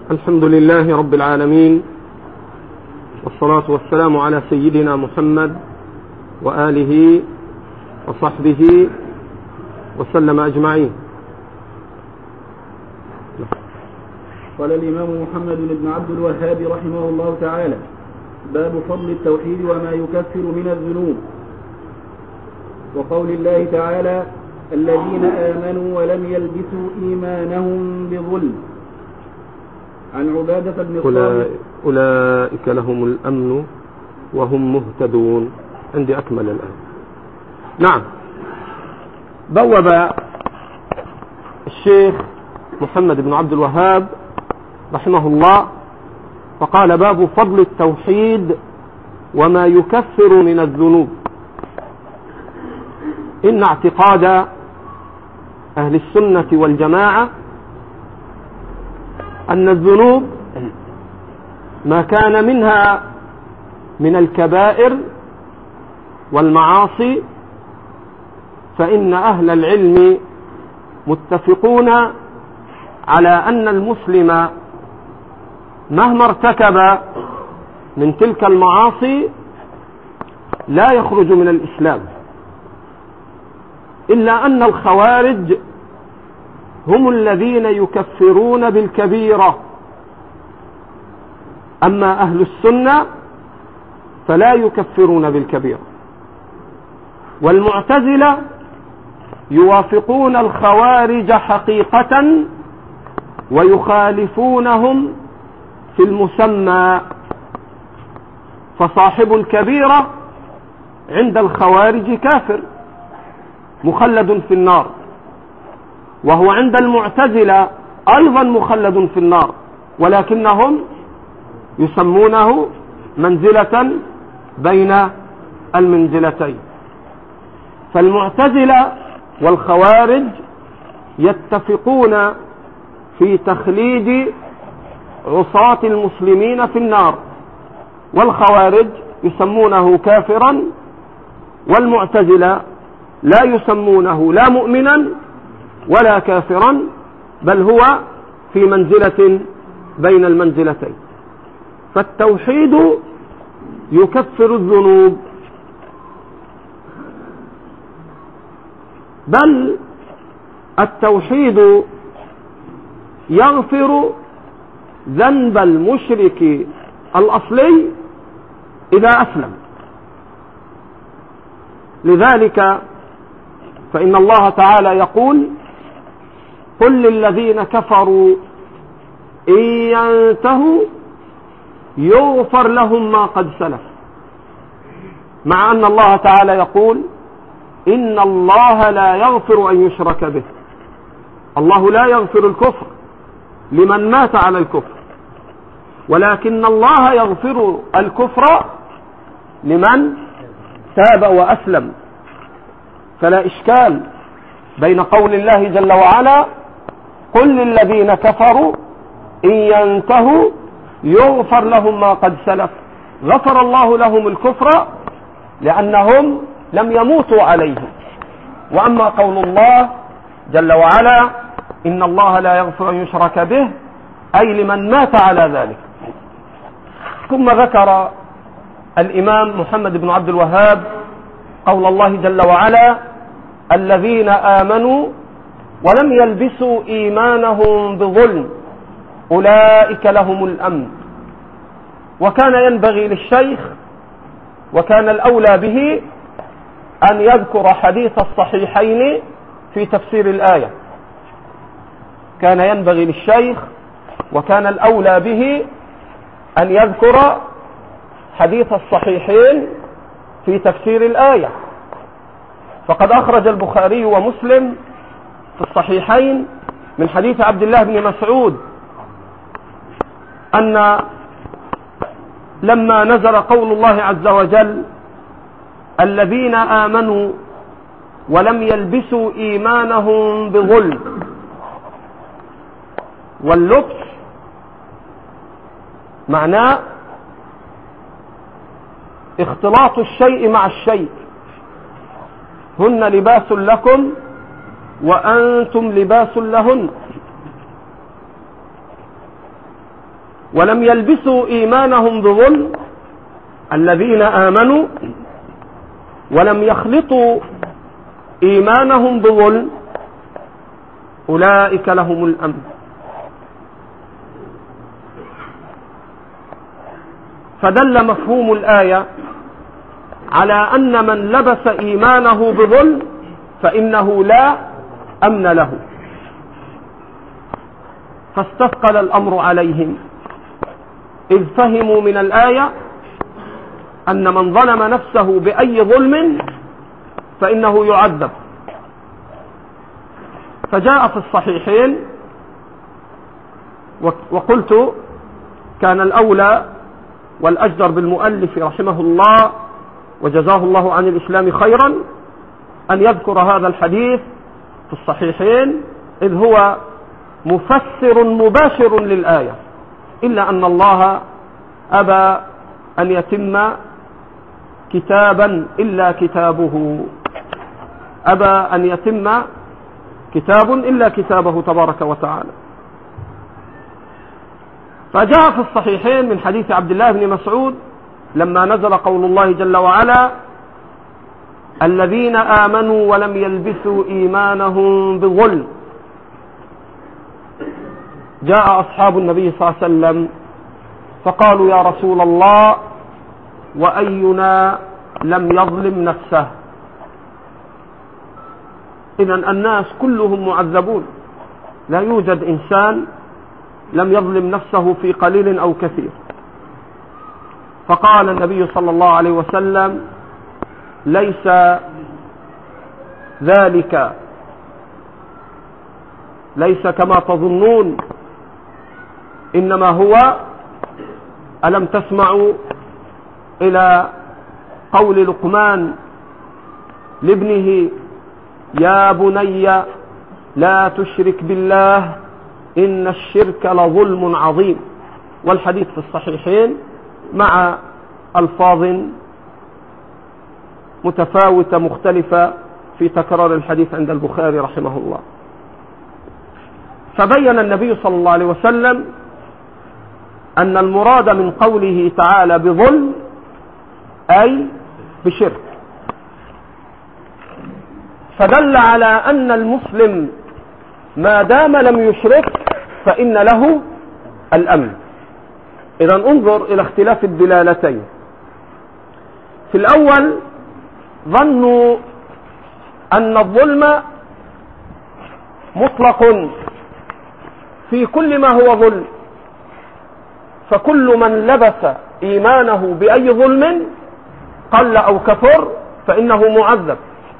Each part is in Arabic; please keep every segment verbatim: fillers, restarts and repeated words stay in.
الحمد لله رب العالمين، والصلاة والسلام على سيدنا محمد وآله وصحبه وسلم أجمعين. قال الإمام محمد بن عبد الوهاب رحمه الله تعالى: باب فضل التوحيد وما يكفر من الذنوب. وقول الله تعالى: الذين آمنوا ولم يلبسوا إيمانهم بظلم. عن عبادة بن الصامت: أولئك لهم الأمن وهم مهتدون. عندي أكمل الآن. نعم، بوب الشيخ محمد بن عبد الوهاب رحمه الله فقال: باب فضل التوحيد وما يكفر من الذنوب. إن اعتقاد أهل السنة والجماعة أن الذنوب ما كان منها من الكبائر والمعاصي فإن أهل العلم متفقون على أن المسلم مهما ارتكب من تلك المعاصي لا يخرج من الإسلام، إلا أن الخوارج هم الذين يكفرون بالكبيرة، أما أهل السنة فلا يكفرون بالكبيرة. والمعتزلة يوافقون الخوارج حقيقة ويخالفونهم في المسمى، فصاحب الكبيرة عند الخوارج كافر مخلد في النار، وهو عند المعتزلة أيضا مخلد في النار، ولكنهم يسمونه منزلة بين المنزلتين. فالمعتزلة والخوارج يتفقون في تخليد عصاة المسلمين في النار، والخوارج يسمونه كافرا، والمعتزلة لا يسمونه لا مؤمنا ولا كافرا، بل هو في منزلة بين المنزلتين. فالتوحيد يكفر الذنوب، بل التوحيد يغفر ذنب المشرك الأصلي إذا أسلم. لذلك فإن الله تعالى يقول: قل للذين كفروا إن ينتهوا يغفر لهم ما قد سلف، مع أن الله تعالى يقول: إن الله لا يغفر أن يشرك به. الله لا يغفر الكفر لمن مات على الكفر، ولكن الله يغفر الكفر لمن تاب وأسلم. فلا إشكال بين قول الله جل وعلا: قل للذين كفروا إن ينتهوا يغفر لهم ما قد سلف. غفر الله لهم الكفر لأنهم لم يموتوا عليه. وأما قول الله جل وعلا: إن الله لا يغفر أن يشرك به، أي لمن مات على ذلك. ثم ذكر الإمام محمد بن عبد الوهاب قول الله جل وعلا: الذين آمنوا ولم يلبسوا إيمانهم بظلم أولئك لهم الأمن. وكان ينبغي للشيخ وكان الأولى به أن يذكر حديث الصحيحين في تفسير الآية. كان ينبغي للشيخ وكان الأولى به أن يذكر حديث الصحيحين في تفسير الآية. فقد أخرج البخاري ومسلم في الصحيحين من حديث عبد الله بن مسعود أن لما نزل قول الله عز وجل: الذين آمنوا ولم يلبسوا إيمانهم بظلم. واللبس معناه اختلاط الشيء مع الشيء. هن لباس لكم وأنتم لباس لهن. ولم يلبسوا إيمانهم بظلم، الذين آمنوا ولم يخلطوا إيمانهم بظلم أولئك لهم الأمن. فدل مفهوم الآية على أن من لبس إيمانه بظلم فإنه لا أمن له، فاستثقل الأمر عليهم إذ فهموا من الآية أن من ظلم نفسه بأي ظلم فإنه يعذب. فجاء في الصحيحين، وقلت كان الأولى والأجدر بالمؤلف رحمه الله وجزاه الله عن الإسلام خيرا أن يذكر هذا الحديث في الصحيحين، إذ هو مفسر مباشر للآية، إلا أن الله أبى أن يتم كتابا إلا كتابه، أبى أن يتم كتاب إلا كتابه تبارك وتعالى. فجاء في الصحيحين من حديث عبد الله بن مسعود لما نزل قول الله جل وعلا: الذين آمنوا ولم يلبسوا إيمانهم بظلم، جاء أصحاب النبي صلى الله عليه وسلم فقالوا: يا رسول الله، وأينا لم يظلم نفسه؟ إذن الناس كلهم معذبون، لا يوجد إنسان لم يظلم نفسه في قليل أو كثير. فقال النبي صلى الله عليه وسلم: ليس ذلك، ليس كما تظنون، إنما هو ألم تسمعوا إلى قول لقمان لابنه: يا بني لا تشرك بالله إن الشرك لظلم عظيم. والحديث في الصحيحين مع ألفاظ متفاوتة مختلفة في تكرار الحديث عند البخاري رحمه الله. فبين النبي صلى الله عليه وسلم أن المراد من قوله تعالى بظلم أي بشرك، فدل على أن المسلم ما دام لم يشرك فإن له الأمن. إذن انظر إلى اختلاف الدلالتين. في الأول ظنوا أن الظلم مطلق في كل ما هو ظلم، فكل من لبس إيمانه بأي ظلم قل أو كثر فإنه معذب،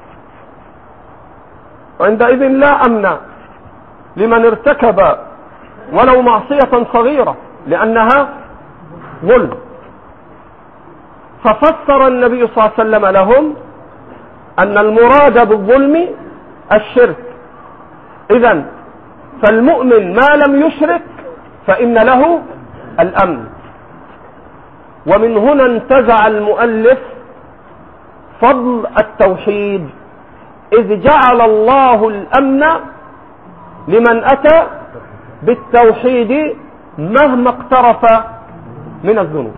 وعندئذ لا أمن لمن ارتكب ولو معصية صغيرة لأنها ظلم. ففسر النبي صلى الله عليه وسلم لهم أن المراد بالظلم الشرك. إذن فالمؤمن ما لم يشرك فإن له الأمن. ومن هنا انتزع المؤلف فضل التوحيد، إذ جعل الله الأمن لمن أتى بالتوحيد مهما اقترف من الذنوب.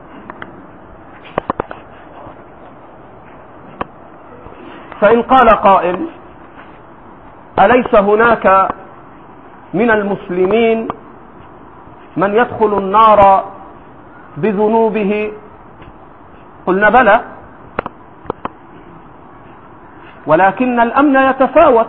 فإن قال قائل: أليس هناك من المسلمين من يدخل النار بذنوبه؟ قلنا بلى، ولكن الأمن يتفاوت.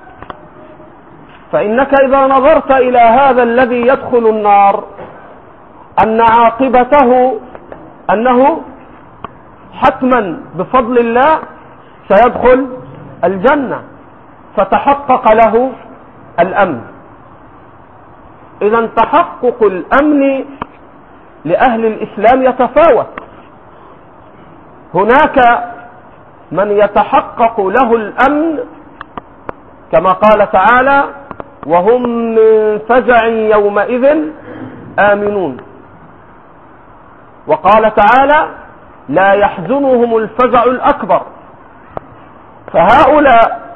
فإنك إذا نظرت إلى هذا الذي يدخل النار أن عاقبته أنه حتما بفضل الله سيدخل الجنة، فتحقق له الأمن. إذن تحقق الأمن لأهل الإسلام يتفاوت. هناك من يتحقق له الأمن كما قال تعالى: وهم من فزع يومئذ آمنون. وقال تعالى: لا يحزنهم الفزع الأكبر. فهؤلاء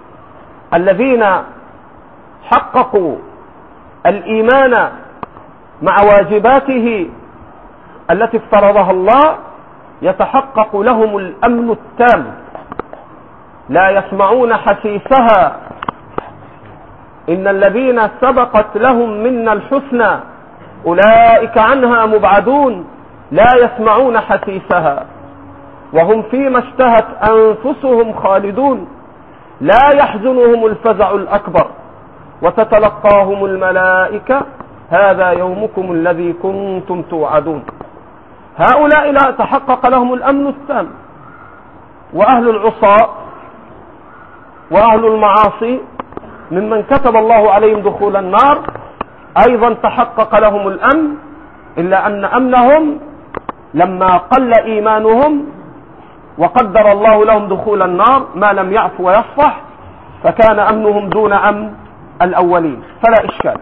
الذين حققوا الإيمان مع واجباته التي افترضها الله يتحقق لهم الأمن التام، لا يسمعون حسيسها. إن الذين سبقت لهم منا الحسنى أولئك عنها مبعدون، لا يسمعون حسيسها وهم فيما اشتهت أنفسهم خالدون، لا يحزنهم الفزع الأكبر وتتلقاهم الملائكة هذا يومكم الذي كنتم توعدون. هؤلاء لا تحقق لهم الأمن التام، وأهل العصاة وأهل المعاصي ممن كتب الله عليهم دخول النار أيضا تحقق لهم الأمن، إلا أن أمنهم لما قل إيمانهم وقدر الله لهم دخول النار ما لم يعفو ويصفح، فكان أمنهم دون أمن الأولين، فلا إشكال.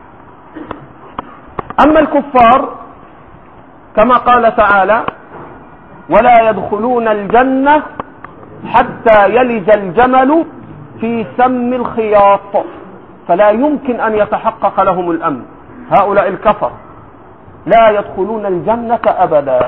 أما الكفار كما قال تعالى: ولا يدخلون الجنة حتى يلج الجمل في سم الخياط، فلا يمكن أن يتحقق لهم الأمن. هؤلاء الكفر لا يدخلون الجنة أبدا.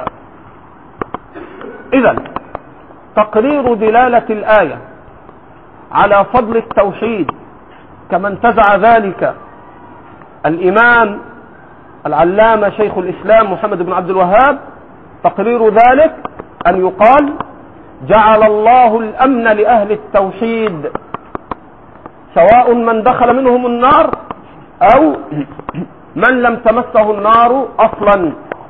إذن تقرير دلالة الآية على فضل التوحيد كما انتزع ذلك الإمام العلامة شيخ الإسلام محمد بن عبد الوهاب، تقرير ذلك أن يقال: جعل الله الأمن لأهل التوحيد سواء من دخل منهم النار أو من لم تمسه النار أصلا،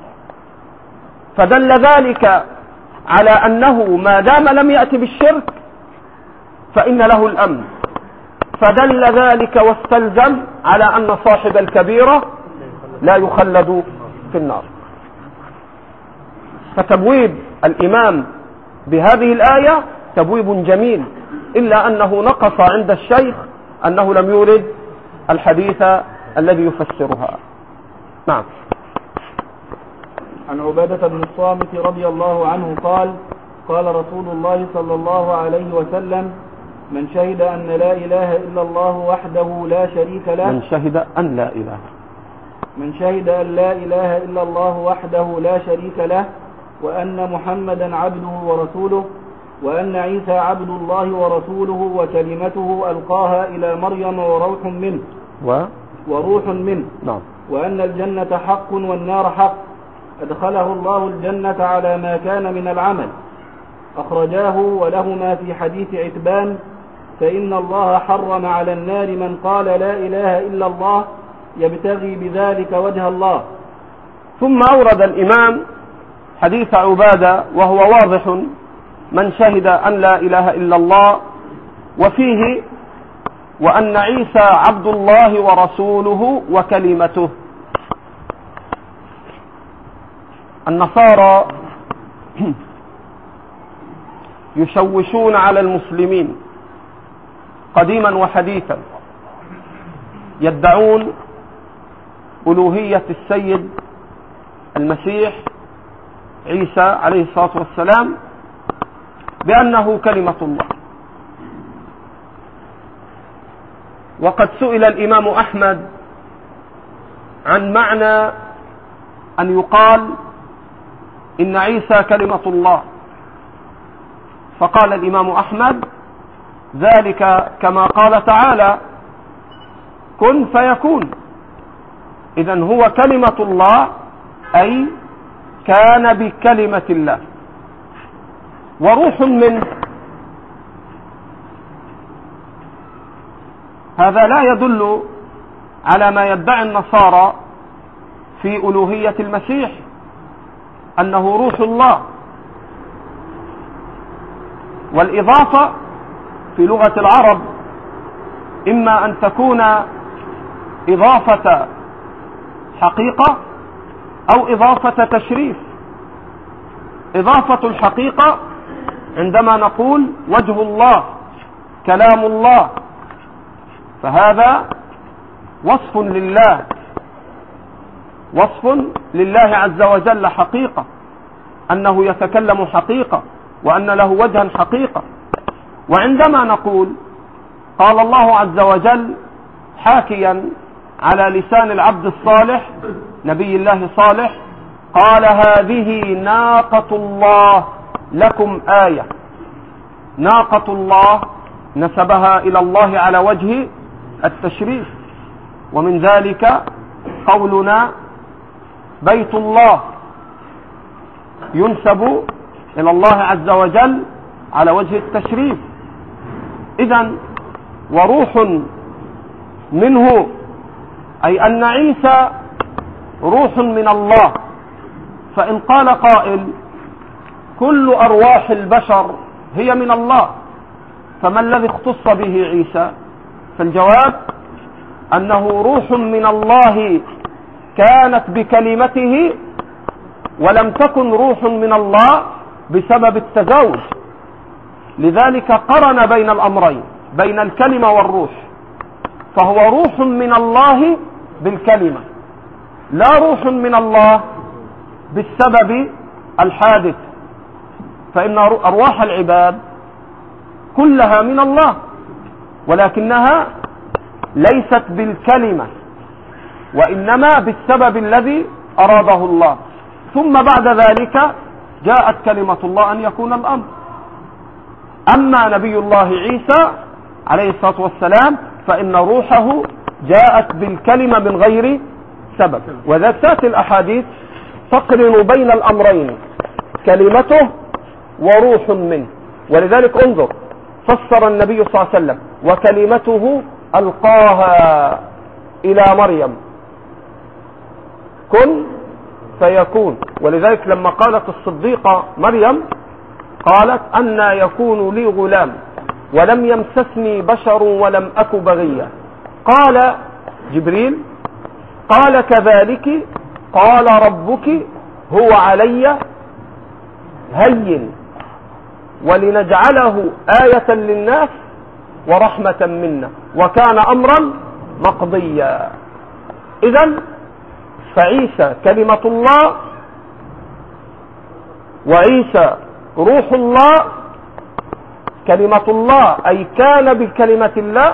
فدل ذلك على أنه ما دام لم يأتي بالشرك فإن له الأمن، فدل ذلك واستلزم على أن صاحب الكبيرة لا يخلد في النار. فتبويب الإمام بهذه الآية تبويب جميل، إلا أنه نقص عند الشيخ أنه لم يورد الحديث الذي يفسرها. نعم. عن عبادة بن الصامت رضي الله عنه قال: قال رسول الله صلى الله عليه وسلم: من شهد أن لا إله إلا الله وحده لا شريك له من شهد أن لا إله من شهد أن لا إله إلا الله وحده لا شريك له، وأن محمدا عبده ورسوله، وأن عيسى عبد الله ورسوله وكلمته ألقاها إلى مريم وروح منه و... وروح منه نعم. وأن الجنة حق والنار حق، أدخله الله الجنة على ما كان من العمل. أخرجاه ولهما في حديث عتبان: فإن الله حرم على النار من قال لا إله إلا الله يبتغي بذلك وجه الله. ثم أورد الإمام حديث عبادة وهو واضح: من شهد أن لا إله إلا الله، وفيه: وأن عيسى عبد الله ورسوله وكلمته. النصارى يشوشون على المسلمين قديما وحديثا، يدعون ألوهية السيد المسيح عيسى عليه الصلاة والسلام بأنه كلمة الله. وقد سئل الإمام أحمد عن معنى أن يقال إن عيسى كلمة الله، فقال الإمام أحمد: ذلك كما قال تعالى: كن فيكون. إذن هو كلمة الله أي كان بكلمة الله. وروح منه، هذا لا يدل على ما يدعي النصارى في ألوهية المسيح أنه روح الله. والإضافة في لغة العرب إما أن تكون إضافة حقيقة أو إضافة تشريف. إضافة الحقيقة عندما نقول وجه الله، كلام الله، فهذا وصف لله، وصف لله عز وجل حقيقة، أنه يتكلم حقيقة وأن له وجها حقيقة. وعندما نقول قال الله عز وجل حاكيا على لسان العبد الصالح: نبي الله صالح قال هذه ناقة الله لكم آية. ناقة الله نسبها إلى الله على وجه التشريف، ومن ذلك قولنا بيت الله ينسب إلى الله عز وجل على وجه التشريف. إذن وروح منه، أي أن عيسى روح من الله. فإن قال قائل كل أرواح البشر هي من الله، فما الذي اختص به عيسى؟ فالجواب أنه روح من الله كانت بكلمته، ولم تكن روح من الله بسبب التزاوج. لذلك قرن بين الأمرين، بين الكلمة والروح، فهو روح من الله بالكلمة، لا روح من الله بالسبب الحادث. فإن أرواح العباد كلها من الله، ولكنها ليست بالكلمة، وإنما بالسبب الذي أراده الله. ثم بعد ذلك جاءت كلمة الله أن يكون الأمر. أما نبي الله عيسى عليه الصلاة والسلام فإن روحه جاءت بالكلمة من غير سبب. وذات تأتي الأحاديث تقرن بين الأمرين، كلمته وروح منه. ولذلك انظر، فسر النبي صلى الله عليه وسلم وكلمته ألقاها إلى مريم كن فيكون. ولذلك لما قالت الصديقة مريم قالت أنى يكون لي غلام ولم يمسسني بشر ولم أك بغيا. قال جبريل قال كذلك قال ربك هو علي هين ولنجعله آية للناس ورحمة منا وكان أمرا مقضيا. إذن فعيسى كلمة الله، وعيسى روح الله. كلمة الله أي كان بكلمة الله،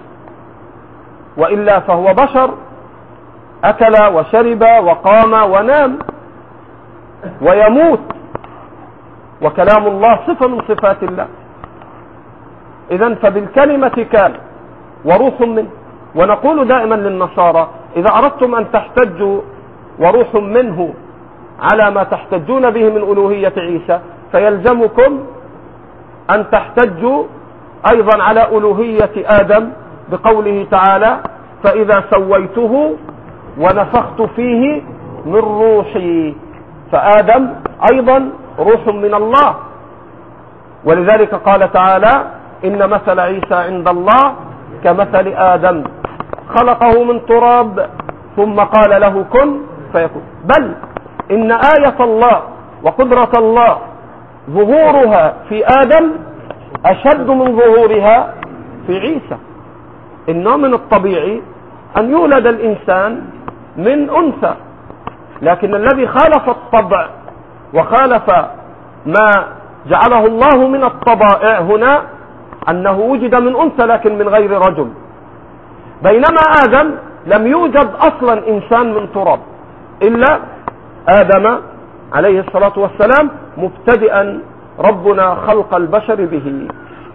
وإلا فهو بشر أكل وشرب وقام ونام ويموت، وكلام الله صفة من صفات الله. إذن فبالكلمة كان وروح منه. ونقول دائما للنصارى إذا أردتم أن تحتجوا وروح منه على ما تحتجون به من ألوهية عيسى، فيلزمكم أن تحتجوا أيضا على ألوهية آدم بقوله تعالى فإذا سويته ونفخت فيه من روحي. فآدم أيضا روح من الله. ولذلك قال تعالى إن مثل عيسى عند الله كمثل آدم خلقه من تراب ثم قال له كن فيكون. بل إن آية الله وقدرة الله ظهورها في آدم أشد من ظهورها في عيسى. إنه من الطبيعي أن يولد الإنسان من أنثى، لكن الذي خالف الطبع وخالف ما جعله الله من الطبائع هنا أنه وجد من أنثى لكن من غير رجل. بينما آدم لم يوجد أصلا إنسان من تراب إلا آدم عليه الصلاة والسلام مبتدئا ربنا خلق البشر به.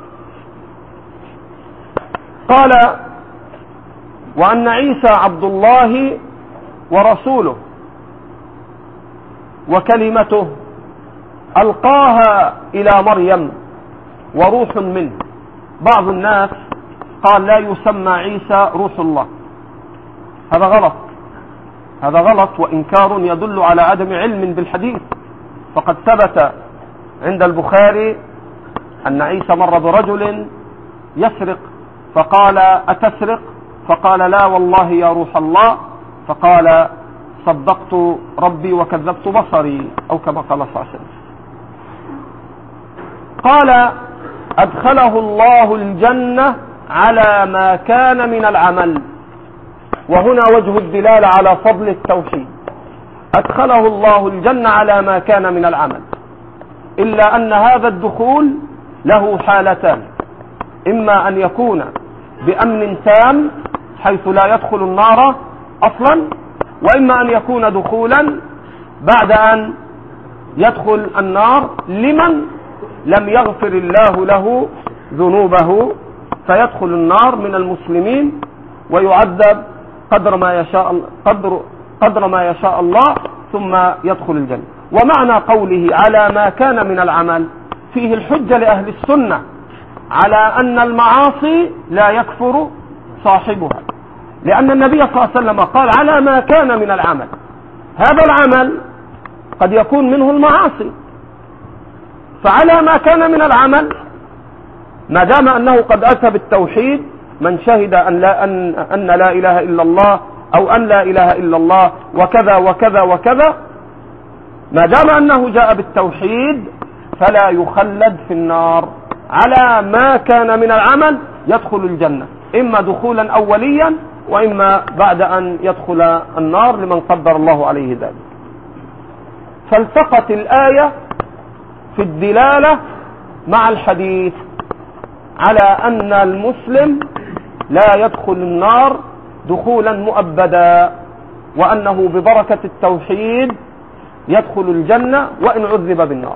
قال وأن عيسى عبد الله ورسوله وكلمته ألقاها إلى مريم وروح منه. بعض الناس قال لا يسمى عيسى روح الله. هذا غلط، هذا غلط وإنكار يدل على عدم علم بالحديث. فقد ثبت عند البخاري أن عيسى مر برجل يسرق فقال أتسرق؟ فقال لا والله يا روح الله. فقال صدقت ربي وكذبت بصري، أو كما قال صلى الله عليه وسلم. قال أدخله الله الجنة على ما كان من العمل. وهنا وجه الدلالة على فضل التوحيد. أدخله الله الجنة على ما كان من العمل، إلا أن هذا الدخول له حالتان: إما أن يكون بأمن تام حيث لا يدخل النار أصلا، وإما أن يكون دخولا بعد أن يدخل النار لمن لم يغفر الله له ذنوبه، فيدخل النار من المسلمين ويعذب قدر ما يشاء قدر قدر ما يشاء الله ثم يدخل الجنة. ومعنى قوله على ما كان من العمل فيه الحجة لأهل السنة على أن المعاصي لا يكفر صاحبها، لأن النبي صلى الله عليه وسلم قال على ما كان من العمل. هذا العمل قد يكون منه المعاصي، فعلى ما كان من العمل ما دام أنه قد أتى بالتوحيد، من شهد أن لا, أن, أن لا إله إلا الله أو أن لا إله إلا الله وكذا وكذا وكذا، ما دام أنه جاء بالتوحيد فلا يخلد في النار، على ما كان من العمل يدخل الجنة، إما دخولا أوليا وإما بعد أن يدخل النار لمن قدر الله عليه ذلك. فالتقت الآية في الدلالة مع الحديث على أن المسلم لا يدخل النار دخولا مؤبدا، وأنه ببركة التوحيد يدخل الجنة وإن عذب بالنار.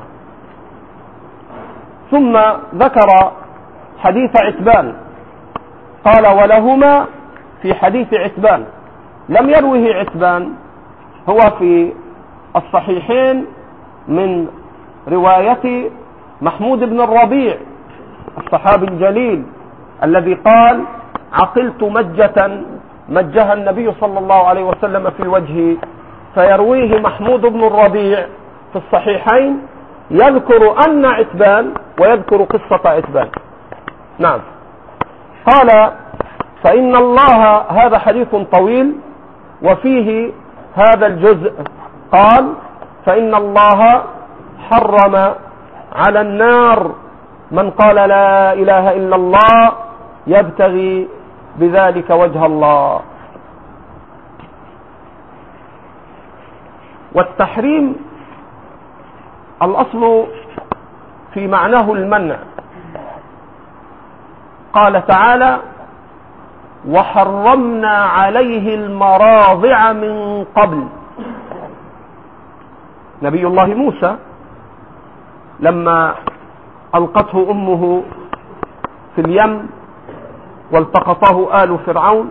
ثم ذكر حديث عتبان قال ولهما في حديث عتبان، لم يروه عتبان، هو في الصحيحين من رواية محمود بن الربيع الصحابي الجليل الذي قال عقلت مجة مجها النبي صلى الله عليه وسلم في الوجه، فيرويه محمود بن الربيع في الصحيحين يذكر أن عتبان ويذكر قصة عتبان. نعم. قال فإن الله، هذا حديث طويل وفيه هذا الجزء، قال فإن الله حرم على النار من قال لا إله إلا الله يبتغي بذلك وجه الله. والتحريم الأصل في معناه المنع، قال تعالى وحرمنا عليه المراضع من قبل. نبي الله موسى لما ألقته أمه في اليم والتقطه آل فرعون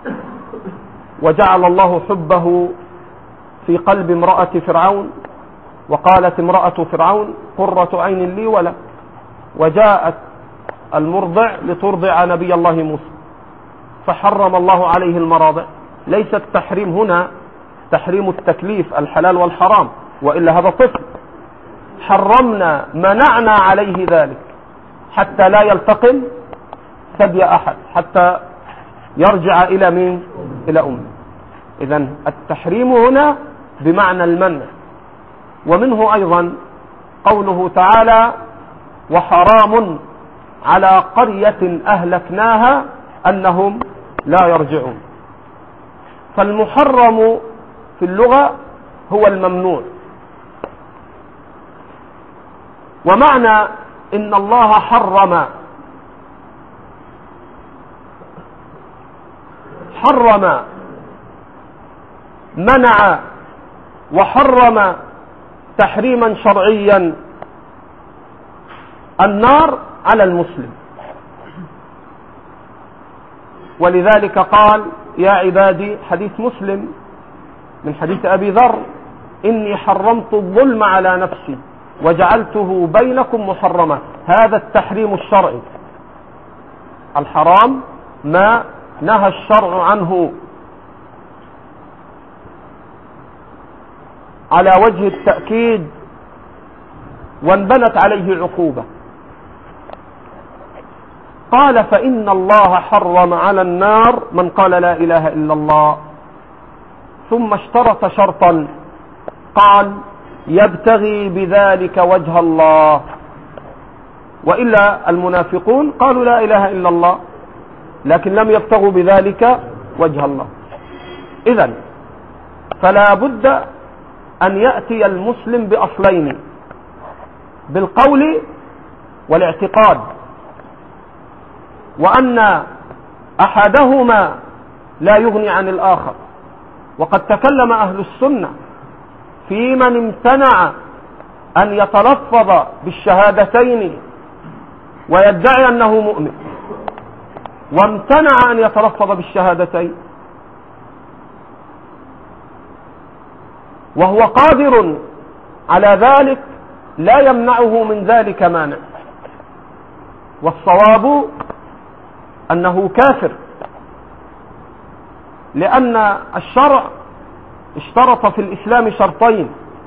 وجعل الله حبه في قلب امرأة فرعون، وقالت امرأة فرعون قرة عين لي ولك، وجاءت المرضع لترضع نبي الله موسى فحرم الله عليه المراضع. ليس التحريم هنا تحريم التكليف الحلال والحرام، وإلا هذا طفل، حرمنا منعنا عليه ذلك حتى لا يلتقم ثدي أحد، حتى يرجع إلى مين؟ إلى أمه. إذن التحريم هنا بمعنى المنع. ومنه أيضا قوله تعالى وحرام على قرية أهلكناها أنهم لا يرجعون. فالمحرم في اللغة هو الممنوع. ومعنى إن الله حرم، حرم منع وحرم تحريما شرعيا النار على المسلم. ولذلك قال يا عبادي، حديث مسلم من حديث أبي ذر إني حرمت الظلم على نفسي وجعلته بينكم محرما. هذا التحريم الشرعي، الحرام ما نهى الشرع عنه على وجه التأكيد وانبنت عليه عقوبة. قال فإن الله حرم على النار من قال لا إله إلا الله، ثم اشترط شرطا قال يبتغي بذلك وجه الله. وإلا المنافقون قالوا لا إله إلا الله لكن لم يبتغوا بذلك وجه الله. إذن فلا بد أن يأتي المسلم بأصلين، بالقول والاعتقاد، وأن أحدهما لا يغني عن الآخر. وقد تكلم أهل السنة في من امتنع أن يتلفظ بالشهادتين ويدعي أنه مؤمن، وامتنع أن يتلفظ بالشهادتين وهو قادر على ذلك، لا يمنعه من ذلك مانع. والصواب أنه كافر، لأن الشرع اشترط في الإسلام شرطين،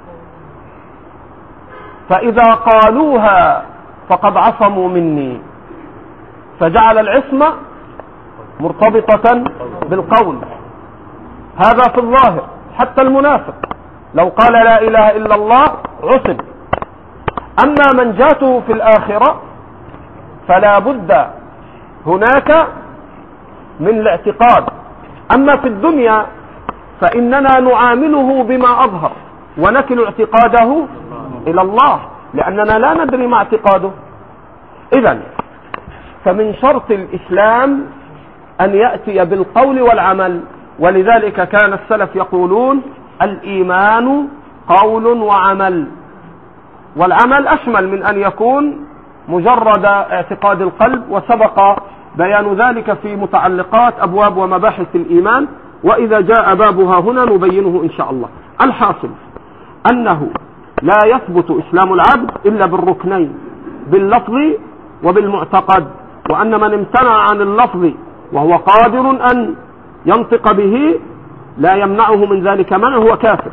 فإذا قالوها فقد عصموا مني، فجعل العصمة مرتبطة بالقول. هذا في الظاهر، حتى المنافق لو قال لا إله إلا الله عصم. أما من جاته في الآخرة فلا بد هناك من الاعتقاد. أما في الدنيا فإننا نعامله بما أظهر ونكل اعتقاده إلى الله، لأننا لا ندري ما اعتقاده. إذن فمن شرط الإسلام أن يأتي بالقول والعمل، ولذلك كان السلف يقولون الإيمان قول وعمل، والعمل أشمل من أن يكون مجرد اعتقاد القلب، وسبق بيان ذلك في متعلقات أبواب ومباحث الإيمان، وإذا جاء بابها هنا نبينه إن شاء الله. الحاصل أنه لا يثبت إسلام العبد إلا بالركنين، باللفظ وبالمعتقد، وأن من امتنع عن اللفظ وهو قادر أن ينطق به لا يمنعه من ذلك منع، هو كافر.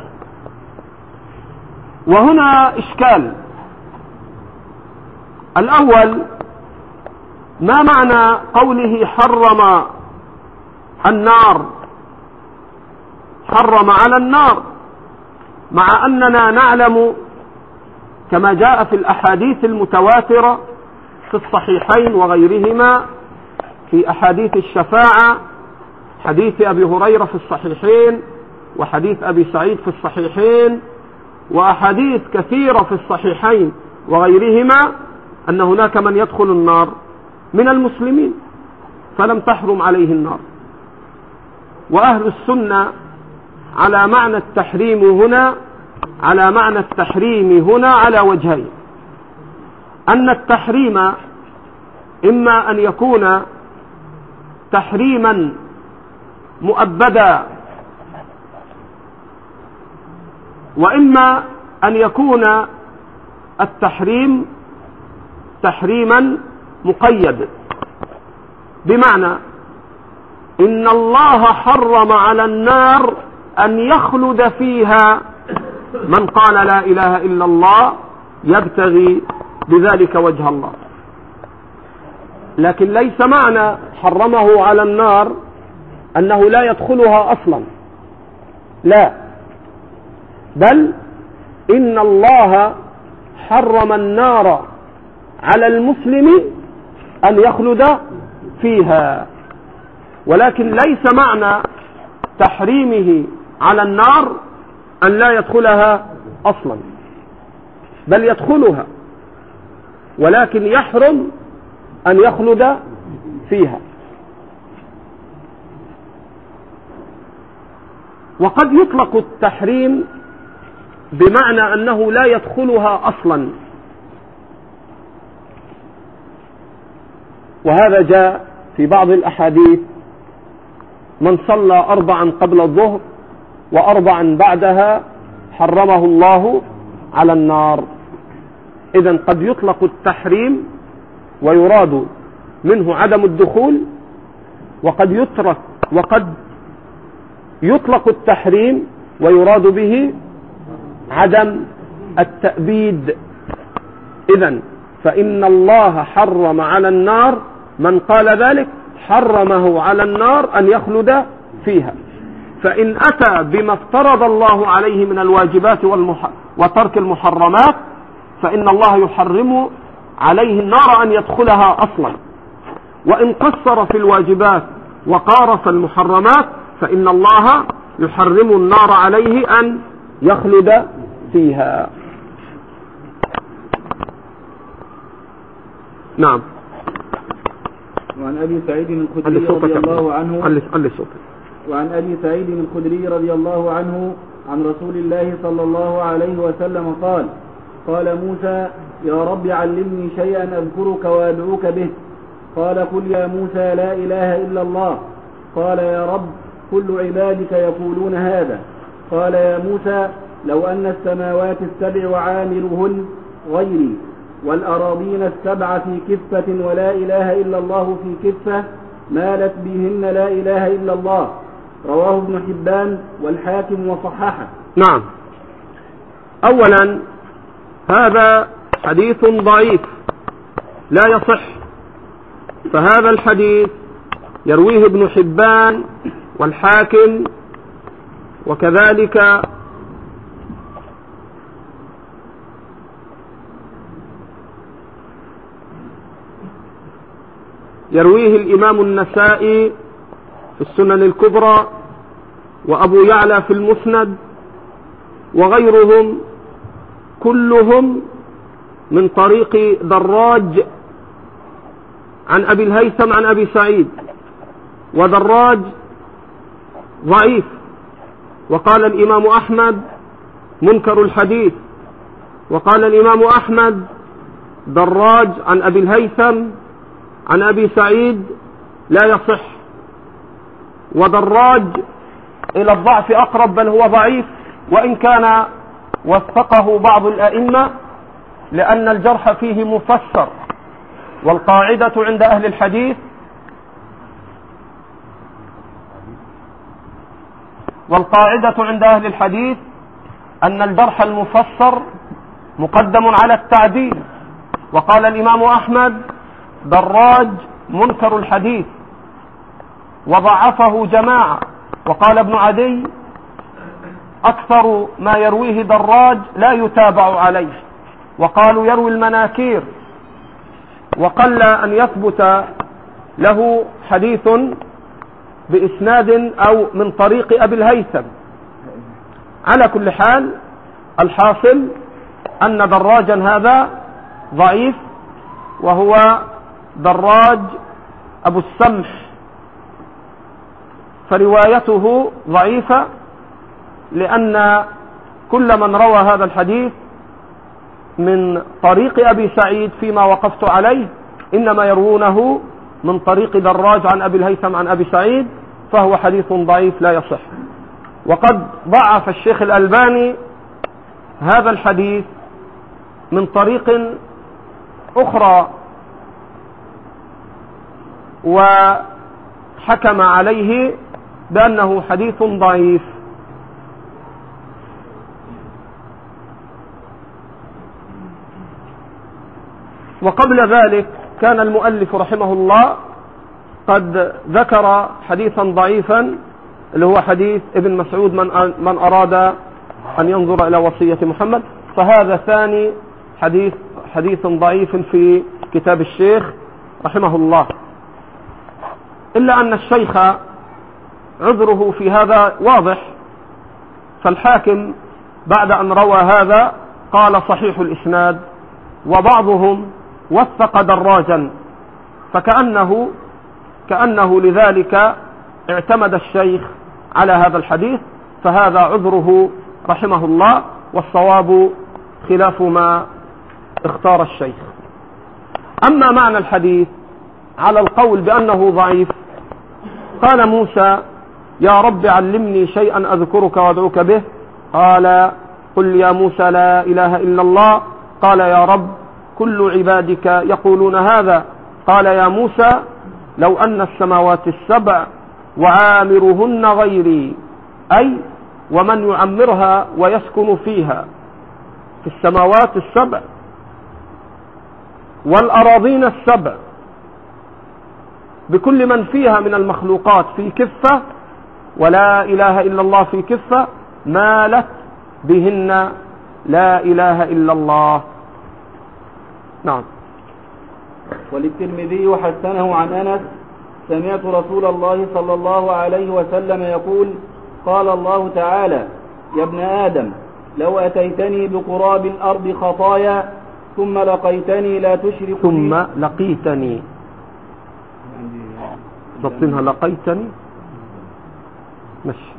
وهنا إشكال. الأول، ما معنى قوله حرم النار، حرم على النار، مع أننا نعلم كما جاء في الأحاديث المتواترة في الصحيحين وغيرهما، في أحاديث الشفاعة، حديث أبي هريرة في الصحيحين، وحديث أبي سعيد في الصحيحين، وأحاديث كثيرة في الصحيحين وغيرهما، أن هناك من يدخل النار من المسلمين فلم تحرم عليه النار. وأهل السنة على معنى التحريم هنا على معنى التحريم هنا على وجهين: أن التحريم إما أن يكون تحريما مؤبدا، وإما أن يكون التحريم تحريما مقيد، بمعنى إن الله حرم على النار أن يخلد فيها من قال لا إله إلا الله يبتغي بذلك وجه الله. لكن ليس معنى حرمه على النار أنه لا يدخلها أصلا، لا، بل إن الله حرم النار على المسلم أن يخلد فيها، ولكن ليس معنى تحريمه على النار أن لا يدخلها أصلا، بل يدخلها، ولكن يحرم أن يخلد فيها. وقد يطلق التحريم بمعنى أنه لا يدخلها أصلا، وهذا جاء في بعض الأحاديث: من صلى أربعا قبل الظهر وأربعا بعدها حرمه الله على النار. إذن قد يطلق التحريم ويراد منه عدم الدخول، وقد يترك وقد يطلق التحريم ويراد به عدم التأبيد. إذن فإن الله حرم على النار من قال ذلك، حرمه على النار أن يخلد فيها. فإن أتى بما افترض الله عليه من الواجبات والمح... وترك المحرمات، فإن الله يحرم عليه النار أن يدخلها أصلا. وإن قصر في الواجبات وقارف المحرمات، فإن الله يحرم النار عليه أن يخلد فيها. نعم. وعن أبي سعيد الخدري رضي الله عنه قل لي صوتك. وعن أبي سعيد الخدري رضي الله عنه عن رسول الله صلى الله عليه وسلم قال: قال موسى: يا رب علمني شيئا أذكرك وأدعوك به. قال: قل يا موسى لا إله إلا الله. قال: يا رب كل عبادك يقولون هذا. قال: يا موسى لو أن السماوات السبع وعامرهن غيري والأراضين السبع في كفة ولا إله إلا الله في كفة مالت بهن لا إله إلا الله. رواه ابن حبان والحاكم وصححه. نعم. أولا هذا حديث ضعيف لا يصح، فهذا الحديث يرويه ابن حبان والحاكم وكذلك يرويه الإمام النسائي في السنن الكبرى وأبو يعلى في المسند وغيرهم كلهم من طريق دراج عن أبي الهيثم عن أبي سعيد، ودراج ضعيف، وقال الإمام أحمد منكر الحديث، وقال الإمام أحمد دراج عن أبي الهيثم عن أبي سعيد لا يصح، ودراج إلى الضعف أقرب بل هو ضعيف، وإن كان وثقه بعض الأئمة لأن الجرح فيه مفسر. والقاعدة عند أهل الحديث والقاعدة عند أهل الحديث أن الجرح المفسر مقدم على التعديل. وقال الإمام أحمد دراج منكر الحديث وضعفه جماعة، وقال ابن عدي أكثر ما يرويه دراج لا يتابع عليه، وقالوا يروي المناكير وقل أن يثبت له حديث بإسناد أو من طريق أبي الهيثم. على كل حال الحاصل أن دراجا هذا ضعيف، وهو دراج أبو السمح، فروايته ضعيفة لأن كل من روى هذا الحديث من طريق أبي سعيد فيما وقفت عليه إنما يروونه من طريق دراج عن أبي الهيثم عن أبي سعيد، فهو حديث ضعيف لا يصح. وقد ضعف الشيخ الألباني هذا الحديث من طريق أخرى وحكم عليه بأنه حديث ضعيف. وقبل ذلك كان المؤلف رحمه الله قد ذكر حديثا ضعيفا اللي هو حديث ابن مسعود من من أراد أن ينظر إلى وصية محمد، فهذا ثاني حديث حديث ضعيف في كتاب الشيخ رحمه الله. إلا أن الشيخ عذره في هذا واضح، فالحاكم بعد أن روى هذا قال صحيح الإسناد، وبعضهم وثق دراجا، فكأنه كأنه لذلك اعتمد الشيخ على هذا الحديث، فهذا عذره رحمه الله، والصواب خلاف ما اختار الشيخ. أما معنى الحديث على القول بأنه ضعيف، قال موسى يا رب علمني شيئا أذكرك وأدعوك به. قال قل يا موسى لا إله إلا الله. قال يا رب كل عبادك يقولون هذا. قال يا موسى لو أن السماوات السبع وعامرهن غيري، أي ومن يعمرها ويسكن فيها في السماوات السبع والأراضين السبع بكل من فيها من المخلوقات في كفة ولا إله إلا الله في كفة مالت بهن لا إله إلا الله. نعم. وللترمذي حسنه عن أنس سمعت رسول الله صلى الله عليه وسلم يقول قال الله تعالى يا ابن آدم لو أتيتني بقراب الأرض خطايا ثم لقيتني لا تشرك ثم لقيتني ضبطنها لقيتني ماشي.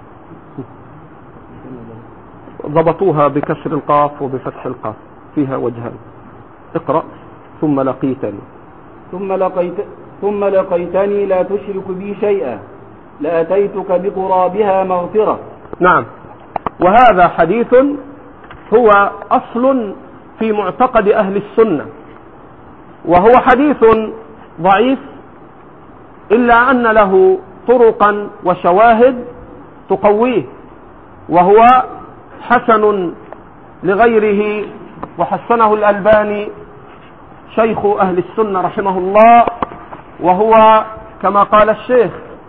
ضبطوها بكسر القاف وبفتح القاف، فيها وجهان. اقرأ. ثم لقيتني ثم لقيت ثم لقيتني لا تشرك بي شيئا لأتيتك بقرابها مغفرة. نعم. وهذا حديث هو أصل في معتقد أهل السنة، وهو حديث ضعيف إلا أن له طرقا وشواهد تقويه، وهو حسن لغيره، وحسنه الألباني شيخ أهل السنة رحمه الله، وهو كما قال الشيخ.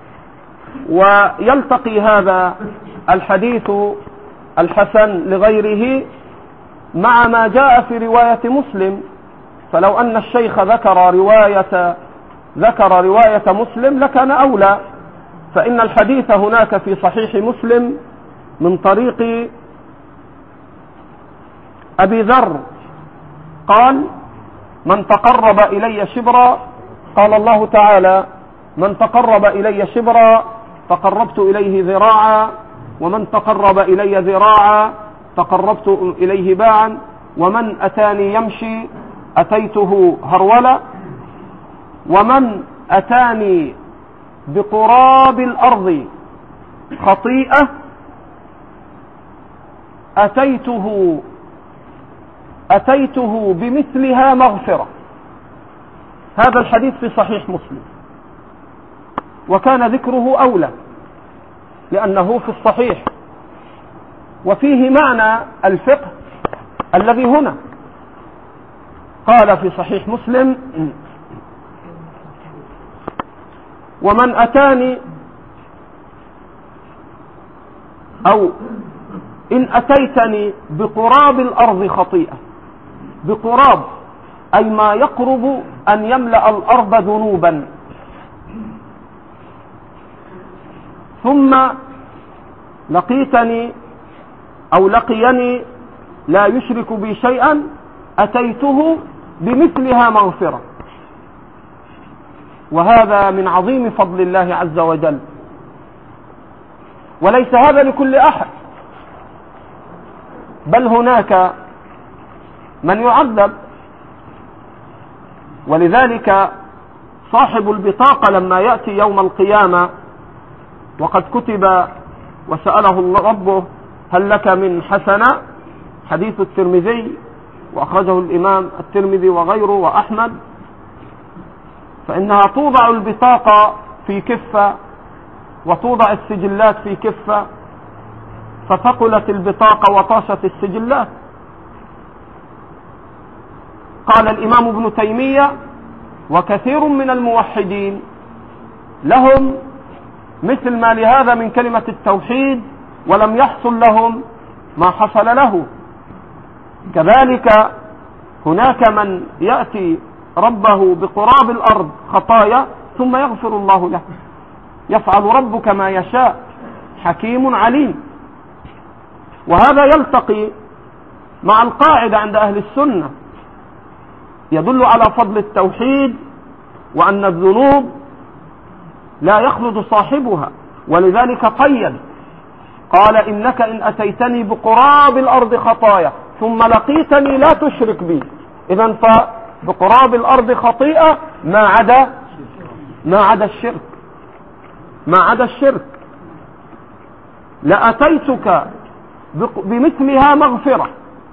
ويلتقي هذا الحديث الحسن لغيره مع ما جاء في رواية مسلم، فلو أن الشيخ ذكر رواية ذكر رواية مسلم لكان أولى، فإن الحديث هناك في صحيح مسلم من طريق أبي ذر قال: من تقرب إلي شبرا، قال الله تعالى: من تقرب إلي شبرا تقربت إليه ذراعا، ومن تقرب إلي ذراعا تقربت إليه باعا، ومن أتاني يمشي أتيته هرولا، ومن أتاني بقراب الأرض خطيئة أتيته أتيته بمثلها مغفرة. هذا الحديث في صحيح مسلم، وكان ذكره أولى لأنه في الصحيح، وفيه معنى الفقه الذي هنا. قال في صحيح مسلم: ومن أتاني أو إن أتيتني بقراب الأرض خطيئة، بقراب أي ما يقرب أن يملأ الأرض ذنوبا، ثم لقيتني أو لقيني لا يشرك بي شيئا أتيته بمثلها مغفرة. وهذا من عظيم فضل الله عز وجل، وليس هذا لكل أحد، بل هناك من يعذب. ولذلك صاحب البطاقة لما يأتي يوم القيامة وقد كتب وسأله ربه: هل لك من حسنة؟ حديث الترمذي، وأخرجه الإمام الترمذي وغيره وأحمد. فإنها توضع البطاقة في كفة وتوضع السجلات في كفة، فثقلت البطاقة وطاشت السجلات. قال الإمام ابن تيمية: وكثير من الموحدين لهم مثل ما لهذا من كلمة التوحيد ولم يحصل لهم ما حصل له. كذلك هناك من يأتي ربه بقراب الأرض خطايا ثم يغفر الله له. يفعل ربك ما يشاء، حكيم عليم. وهذا يلتقي مع القاعدة عند أهل السنة، يدل على فضل التوحيد وأن الذنوب لا يخلد صاحبها. ولذلك قيد قال: إنك إن أتيتني بقراب الأرض خطايا ثم لقيتني لا تشرك بي. إذن فبقراب الأرض خطيئة ما عدا ما عدا الشرك ما عدا الشرك لأتيتك بمثلها مغفرة.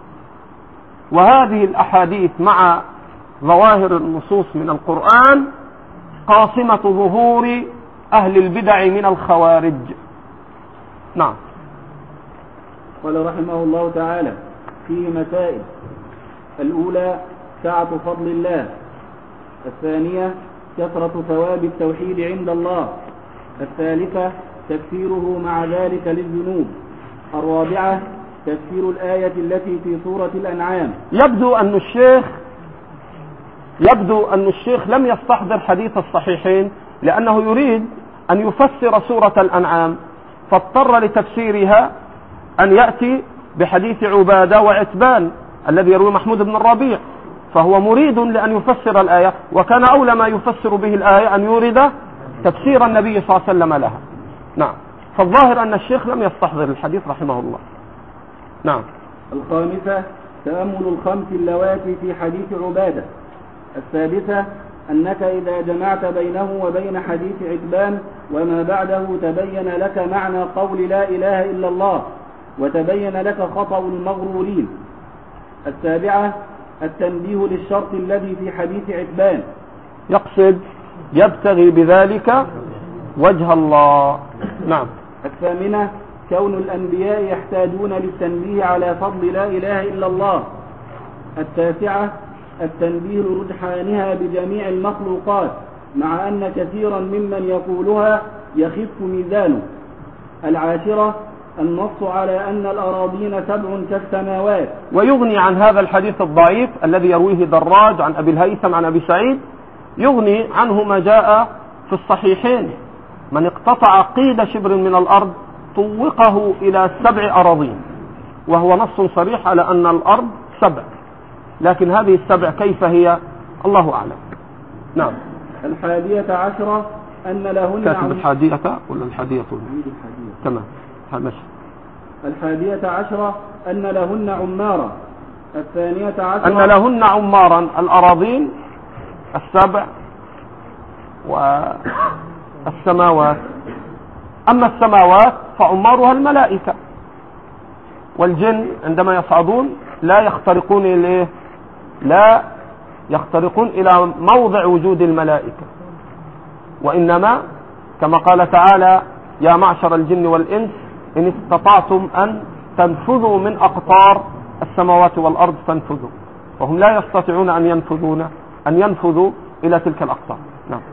وهذه الأحاديث مع ظواهر النصوص من القرآن قاصمة ظهور أهل البدع من الخوارج. نعم. قال رحمه الله تعالى: فيه مسائل. الأولى: سعة فضل الله. الثانية: كثرة ثواب التوحيد عند الله. الثالثة: تكفيره مع ذلك للذنوب. الرابعة: تفسير الآية التي في سورة الأنعام. يبدو أن الشيخ يبدو أن الشيخ لم يستحضر حديث الصحيحين، لأنه يريد أن يفسر سورة الأنعام، فاضطر لتفسيرها أن يأتي بحديث عبادة وعتبان الذي يروي محمود بن الربيع، فهو مريد لأن يفسر الآية، وكان أولى ما يفسر به الآية أن يورد تفسير النبي صلى الله عليه وسلم لها. نعم. فالظاهر أن الشيخ لم يستحضر الحديث رحمه الله. نعم. الخامسة تأمل الخمس اللواتي في حديث عبادة. السادسة أنك إذا جمعت بينه وبين حديث عتبان وما بعده تبين لك معنى قول لا إله إلا الله، وتبين لك خطأ المغرورين. السابعة التنبيه للشرط الذي في حديث عتبان، يقصد يبتغي بذلك وجه الله. نعم. الثامنة كون الأنبياء يحتاجون للتنبيه على فضل لا إله إلا الله. التاسعة التنبيه لرجحانها بجميع المخلوقات، مع أن كثيرا ممن يقولها يخف ميزانه. العاشرة النص على أن الأراضين سبع كالسماوات. ويغني عن هذا الحديث الضعيف الذي يرويه دراج عن أبي الهيثم عن أبي سعيد، يغني عنه ما جاء في الصحيحين: من اقتطع قيد شبر من الأرض طوقه إلى سبع أراضين، وهو نص صريح على أن الأرض سبع، لكن هذه السبع كيف هي الله أعلم. نعم. الحادية عشرة أن لهن كاتب الحادية ولا الحادية؟ تمام. ماشي. الحادية عشرة أن لهن عمارة. الثانية عشرة أن لهن عمارا، الأراضين السبع والسماوات. أما السماوات فعمارها الملائكة، والجن عندما يصعدون لا يخترقون إليه لا يخترقون إلى موضع وجود الملائكة، وإنما كما قال تعالى: يا معشر الجن والإنس إن استطعتم أن تنفذوا من أقطار السماوات والأرض فانفذوا، وهم لا يستطيعون أن ينفذون أن ينفذوا إلى تلك الأقطار. نعم.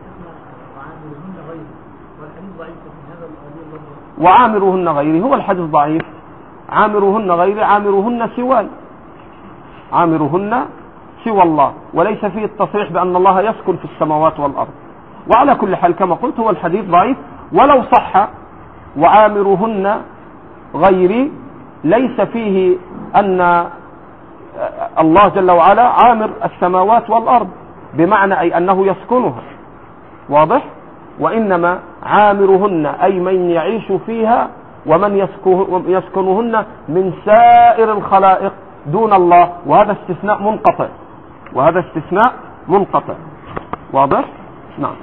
وعامرهن غيري، هو الحديث ضعيف. عامرهن غيري، عامرهن سواي، عامرهن سوى الله، وليس فيه التصريح بأن الله يسكن في السماوات والأرض. وعلى كل حال كما قلت هو الحديث ضعيف، ولو صح وعامرهن غيري ليس فيه أن الله جل وعلا عامر السماوات والأرض بمعنى أي أنه يسكنها، واضح؟ وإنما عامرهن أي من يعيش فيها ومن يسكنهن من سائر الخلائق دون الله، وهذا استثناء منقطع، وهذا استثناء منقطع، واضح؟ نعم.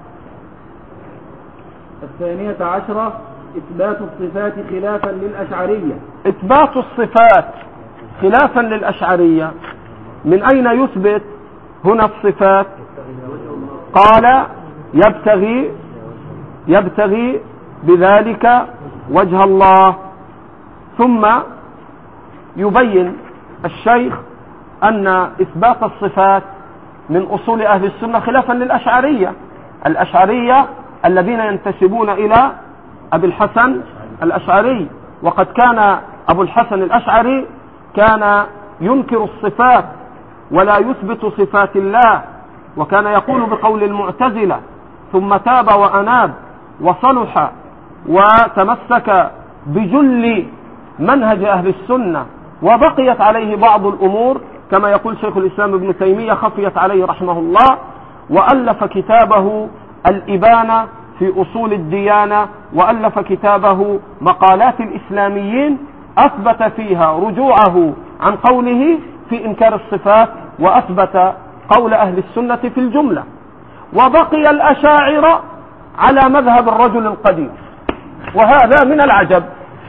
الثانية عشرة إثبات الصفات خلافا للأشعرية. إثبات الصفات خلافا للأشعرية، من أين يثبت هنا الصفات؟ قال يبتغي يبتغي بذلك وجه الله. ثم يبين الشيخ أن إثبات الصفات من أصول أهل السنة خلافا للأشعرية. الأشعرية الذين ينتسبون إلى أبي الحسن الأشعري، وقد كان أبو الحسن الأشعري كان ينكر الصفات ولا يثبت صفات الله، وكان يقول بقول المعتزلة، ثم تاب وأناب وصلح وتمسك بجل منهج أهل السنة، وبقيت عليه بعض الأمور كما يقول شيخ الإسلام ابن تيمية خفيت عليه رحمه الله، وألف كتابه الإبانة في أصول الديانة، وألف كتابه مقالات الإسلاميين أثبت فيها رجوعه عن قوله في إنكار الصفات، وأثبت قول أهل السنة في الجملة. وبقي الأشاعرة على مذهب الرجل القديم، وهذا من العجب،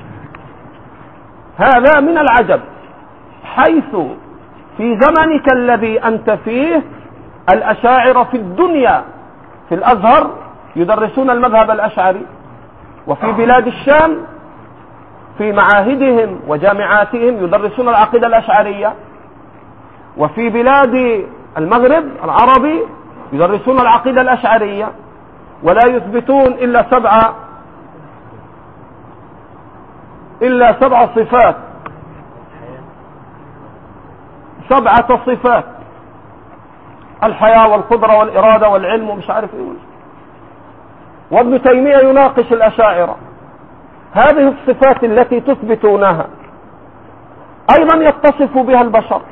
هذا من العجب، حيث في زمنك الذي أنت فيه الأشاعرة في الدنيا في الأزهر يدرسون المذهب الأشعري، وفي بلاد الشام في معاهدهم وجامعاتهم يدرسون العقيدة الأشعرية، وفي بلاد المغرب العربي يدرسون العقيدة الأشعرية، ولا يثبتون إلا سبعة إلا سبع صفات، سبعة صفات: الحياة والقدرة والإرادة والعلم ومش عارف إيه. وابن تيمية يناقش الأشاعرة، هذه الصفات التي تثبتونها أيضا يتصف بها البشر،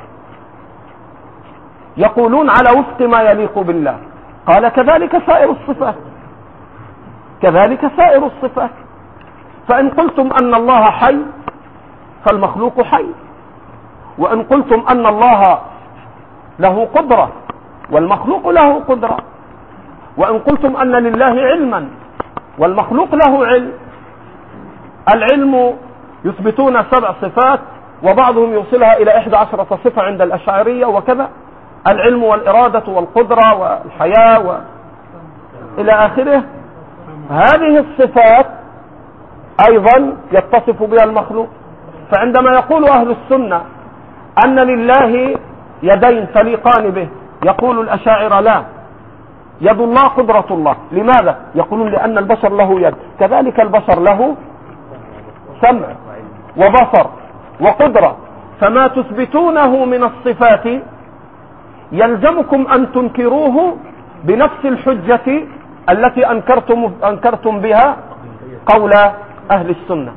يقولون على وفق ما يليق بالله. قال كذلك سائر الصفات، كذلك سائر الصفات. فإن قلتم أن الله حي فالمخلوق حي، وإن قلتم أن الله له قدرة والمخلوق له قدرة، وإن قلتم أن لله علما والمخلوق له علم. العلم يثبتون سبع صفات وبعضهم يوصلها إلى إحدى عشرة صفة عند الأشاعرية وكذا، العلم والإرادة والقدرة والحياة و... إلى آخره. هذه الصفات أيضا يتصف بها المخلوق. فعندما يقول أهل السنة أن لله يدين تليقان به، يقول الأشاعرة لا، يد الله قدرة الله. لماذا؟ يقولون لأن البشر له يد، كذلك البشر له سمع وبصر وقدرة. فما تثبتونه من الصفات يلزمكم أن تنكروه بنفس الحجة التي أنكرتم, أنكرتم بها قول أهل السنة.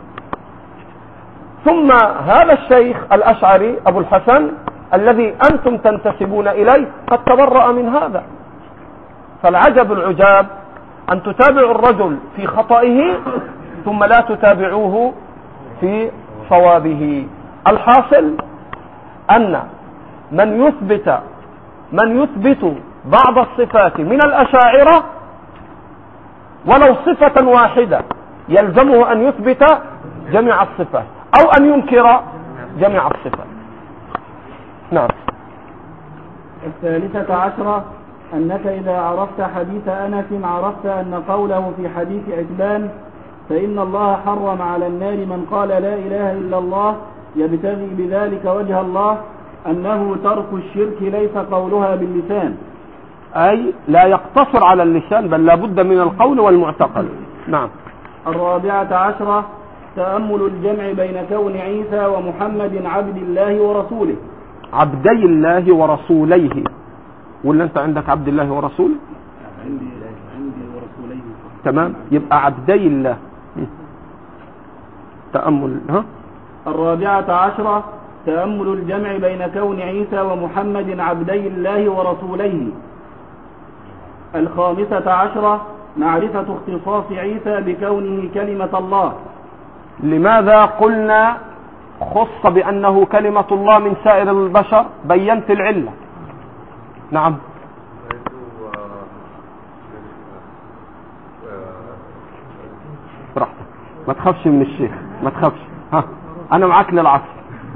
ثم هذا الشيخ الأشعري أبو الحسن الذي أنتم تنتسبون إليه قد تبرأ من هذا. فالعجب العجاب أن تتابعوا الرجل في خطئه ثم لا تتابعوه في صوابه. الحاصل أن من يثبت من يثبت بعض الصفات من الأشاعرة ولو صفة واحدة يلزمه أن يثبت جميع الصفات أو أن ينكر جميع الصفات. نعم. الثالثة عشرة أنك إذا عرفت حديث أنس عرفت أن قوله في حديث عتبان فإن الله حرم على النار من قال لا إله إلا الله يبتغي بذلك وجه الله أنه ترك الشرك ليس قولها باللسان، أي لا يقتصر على اللسان بل لا بد من القول والمعتقد. نعم. الرابعة عشرة تأمل الجمع بين كون عيسى ومحمد عبد الله ورسوله. عبدي الله ورسوليه، ولا أنت عندك عبد الله ورسوله؟ عندي عندي ورسوليه. تمام، يبقى عبدي الله. تأمل. ها. الرابعة عشرة تأمل الجمع بين كون عيسى ومحمد عبدي الله ورسوليه. الخامسة عشرة معرفة اختصاص عيسى بكونه كلمة الله. لماذا قلنا خص بأنه كلمة الله من سائر البشر؟ بينت العلة. نعم. براحتك، ما تخافش من الشيخ، ما تخافش. ها، أنا معاك للعصر.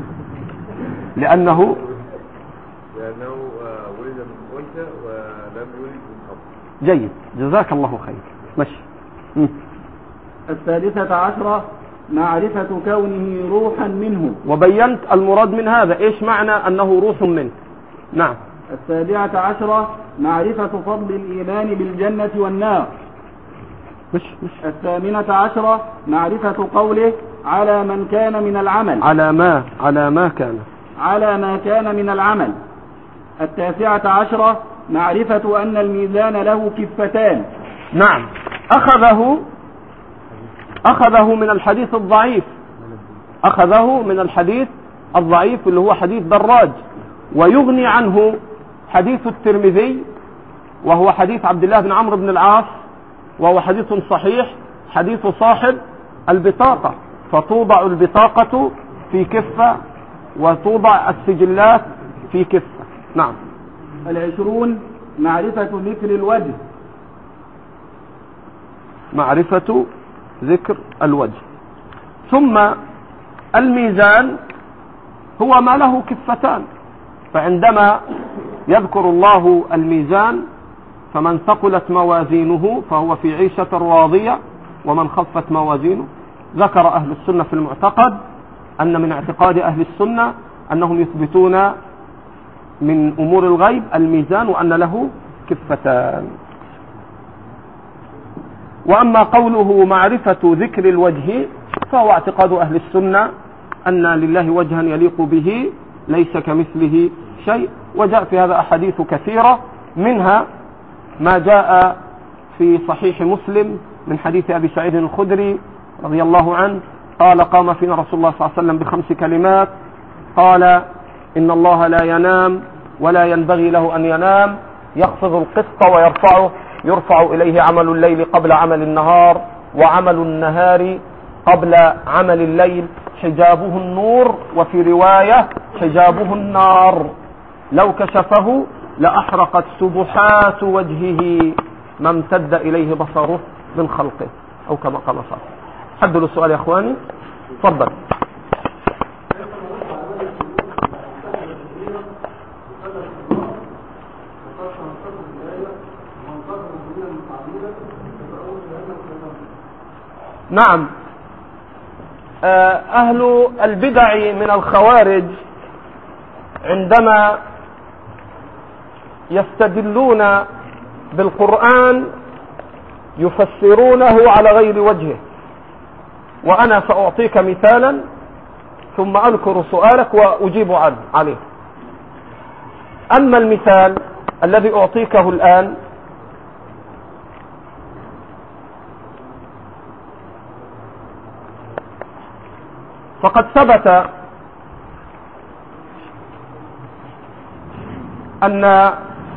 لأنه لأنه ولد من أنثى ولم يولد من أب. جيد، جزاك الله خير. ماشي. السادسة عشرة معرفة كونه روحا منه، وبينت المراد من هذا ايش معنى أنه روح منه. نعم. السابعة عشرة معرفة فضل الإيمان بالجنة والنار. مش مش. الثامنة عشرة معرفة قوله على من كان من العمل. على ما على ما كان على ما كان من العمل. التاسعة عشرة معرفة أن الميزان له كفتان. نعم. أخذه أخذه من الحديث الضعيف أخذه من الحديث الضعيف اللي هو حديث دراج، ويغني عنه حديث الترمذي وهو حديث عبد الله بن عمرو بن العاص، وهو حديث صحيح، حديث صاحب البطاقة، فتوضع البطاقة في كفة وتوضع السجلات في كفة. نعم. العشرون معرفة ذكر الوجه. معرفة ذكر الوجه. ثم الميزان هو ما له كفتان، فعندما يذكر الله الميزان فمن ثقلت موازينه فهو في عيشة راضية ومن خفت موازينه. ذكر أهل السنة في المعتقد أن من اعتقاد أهل السنة أنهم يثبتون من أمور الغيب الميزان وأن له كفتان. وأما قوله معرفة ذكر الوجه فهو اعتقاد أهل السنة أن لله وجها يليق به ليس كمثله شيء، وجاء في هذا أحاديث كثيرة، منها ما جاء في صحيح مسلم من حديث أبي سعيد الخدري رضي الله عنه قال قام فينا رسول الله صلى الله عليه وسلم بخمس كلمات، قال إن الله لا ينام ولا ينبغي له أن ينام، يخفض القسط ويرفعه، يرفع إليه عمل الليل قبل عمل النهار وعمل النهار قبل عمل الليل حجابه النور، وفي رواية حجابه النار، لو كشفه لأحرقت سبحات وجهه ما امتد إليه بصره من خلقه، أو كما قال صلى. حد له السؤال يا أخواني، تفضل. نعم، أهل البدع من الخوارج عندما يستدلون بالقرآن يفسرونه على غير وجهه، وأنا سأعطيك مثالا ثم أذكر سؤالك وأجيب عليه. أما المثال الذي أعطيكه الآن فقد ثبت أن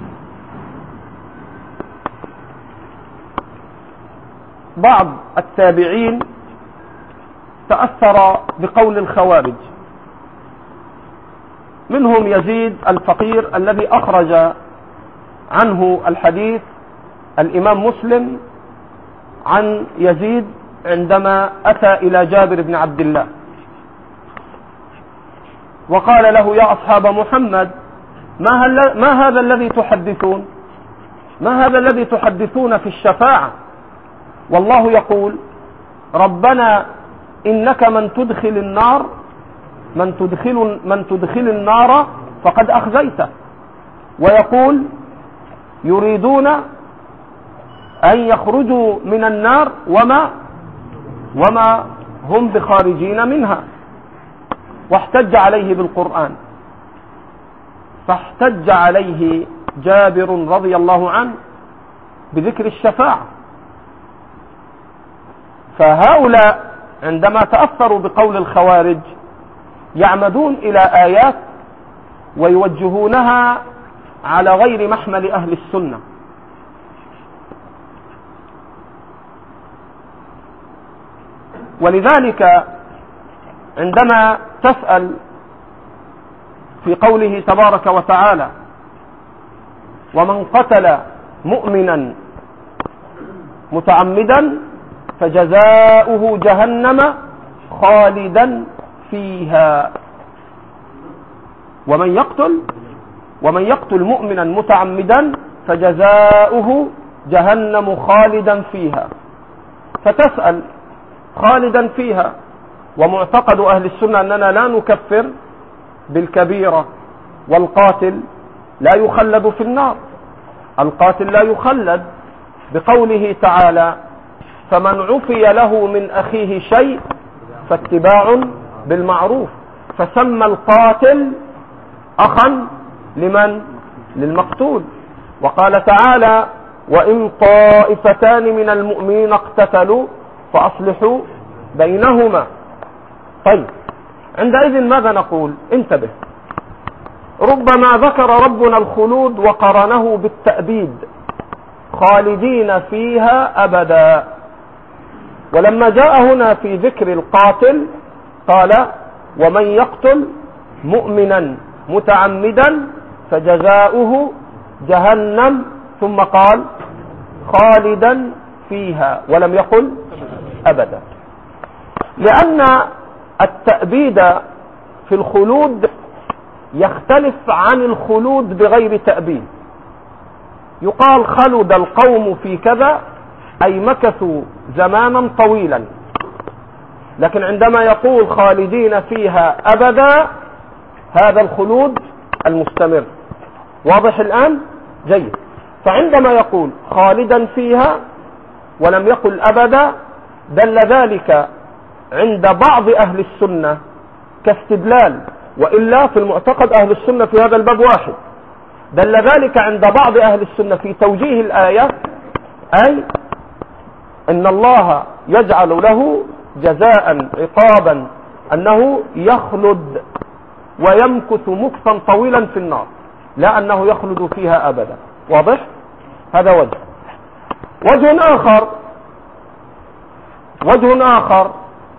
بعض التابعين تأثر بقول الخوارج، منهم يزيد الفقير الذي أخرج عنه الحديث الإمام مسلم عن يزيد عندما أتى إلى جابر بن عبد الله وقال له: يا أصحاب محمد، ما, هل ما هذا الذي تحدثون ما هذا الذي تحدثون في الشفاعة؟ والله يقول: ربنا إنك من تدخل النار من تدخل, من تدخل النار فقد أخزيته. ويقول: يريدون أن يخرجوا من النار وما, وما هم بخارجين منها. واحتج عليه بالقرآن، فاحتج عليه جابر رضي الله عنه بذكر الشفاعة. فهؤلاء عندما تأثروا بقول الخوارج يعمدون إلى آيات ويوجهونها على غير محمل أهل السنة. ولذلك عندما تسأل في قوله تبارك وتعالى: ومن قتل مؤمنا متعمدا فجزاؤه جهنم خالدا فيها، ومن يقتل ومن يقتل مؤمنا متعمدا فجزاؤه جهنم خالدا فيها. فتسأل خالدا فيها، ومعتقد أهل السنة أننا لا نكفر بالكبيرة، والقاتل لا يخلد في النار، القاتل لا يخلد، بقوله تعالى: فمن عفي له من أخيه شيء فاتباع بالمعروف. فسمى القاتل أخا لمن؟ للمقتول. وقال تعالى: وإن طائفتان من المؤمنين اقتتلوا فأصلحوا بينهما. طيب، عندئذ ماذا نقول؟ انتبه، ربما ذكر ربنا الخلود وقرنه بالتأبيد، خالدين فيها أبدا، ولما جاء هنا في ذكر القاتل قال: ومن يقتل مؤمنا متعمدا فجزاؤه جهنم، ثم قال خالدا فيها، ولم يقل أبدا. لأن التأبيد في الخلود يختلف عن الخلود بغير تأبيد. يقال خلد القوم في كذا، أي مكثوا زمانا طويلا، لكن عندما يقول خالدين فيها أبدا هذا الخلود المستمر. واضح الآن؟ جيد. فعندما يقول خالدا فيها ولم يقل أبدا دل ذلك عند بعض أهل السنة كاستدلال، وإلا في المعتقد أهل السنة في هذا الباب واحد. دل ذلك عند بعض أهل السنة في توجيه الآية، أي أن الله يجعل له جزاء عقابا أنه يخلد ويمكث مكثا طويلا في النار، لا أنه يخلد فيها أبدا. واضح؟ هذا وجه. وجه آخر وجه آخر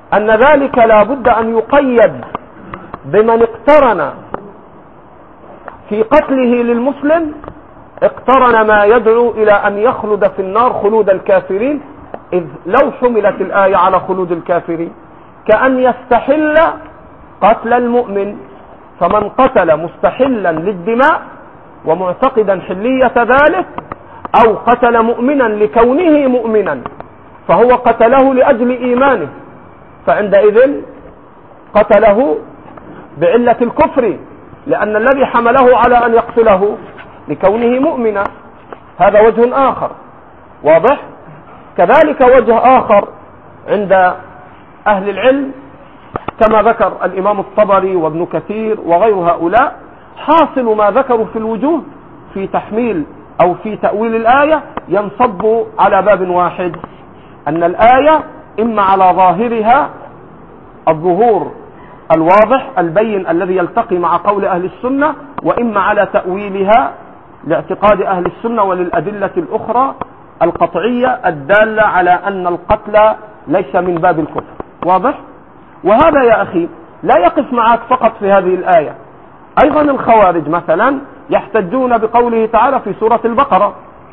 أن ذلك لا بد أن يقيد بمن اقترن في قتله للمسلم، اقترن ما يدعو إلى أن يخلد في النار خلود الكافرين، إذ لو حملت الآية على خلود الكافرين كأن يستحل قتل المؤمن، فمن قتل مستحلا للدماء ومعتقدا حلية ذلك، أو قتل مؤمنا لكونه مؤمنا فهو قتله لأجل إيمانه، فعندئذ قتله بعلة الكفر، لأن الذي حمله على أن يقتله لكونه مؤمنا. هذا وجه آخر واضح. كذلك وجه آخر عند أهل العلم كما ذكر الإمام الطبري وابن كثير وغير هؤلاء، حاصل ما ذكروا في الوجوه في تحميل أو في تأويل الآية ينصب على باب واحد، أن الآية إما على ظاهرها الظهور الواضح البين الذي يلتقي مع قول أهل السنة، وإما على تأويلها لاعتقاد أهل السنة وللأدلة الأخرى القطعية الدالة على أن القتل ليس من باب الكفر. واضح؟ وهذا يا أخي لا يقف معك فقط في هذه الآية، أيضا الخوارج مثلا يحتجون بقوله تعالى في سورة البقرة: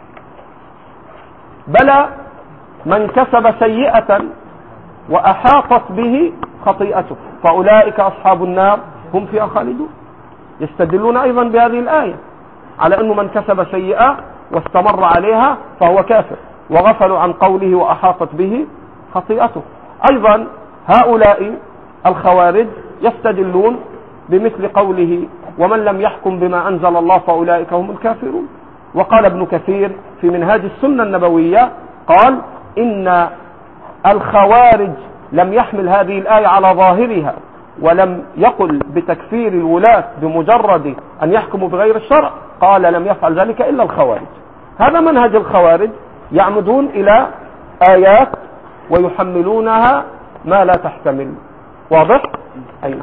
بلى من كسب سيئة وأحاطت به خطيئته فأولئك أصحاب النار هم فيها خالدون. يستدلون أيضا بهذه الآية على أنه من كسب سيئة واستمر عليها فهو كافر، وغفلوا عن قوله وأحاطت به خطيئته. أيضا هؤلاء الخوارج يستدلون بمثل قوله: ومن لم يحكم بما أنزل الله فأولئك هم الكافرون. وقال ابن كثير في منهاج السنة النبوية قال: إن الخوارج لم يحمل هذه الآية على ظاهرها، ولم يقل بتكفير الولاة بمجرد أن يحكموا بغير الشرع، قال لم يفعل ذلك إلا الخوارج. هذا منهج الخوارج، يعمدون إلى آيات ويحملونها ما لا تحتمل. واضح؟ أيوة.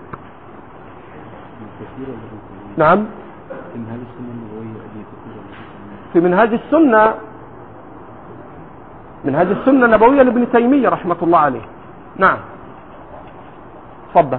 نعم، في منهاج السنة منهاج السنة النبوية لابن تيمية رحمة الله عليه. نعم، تفضل.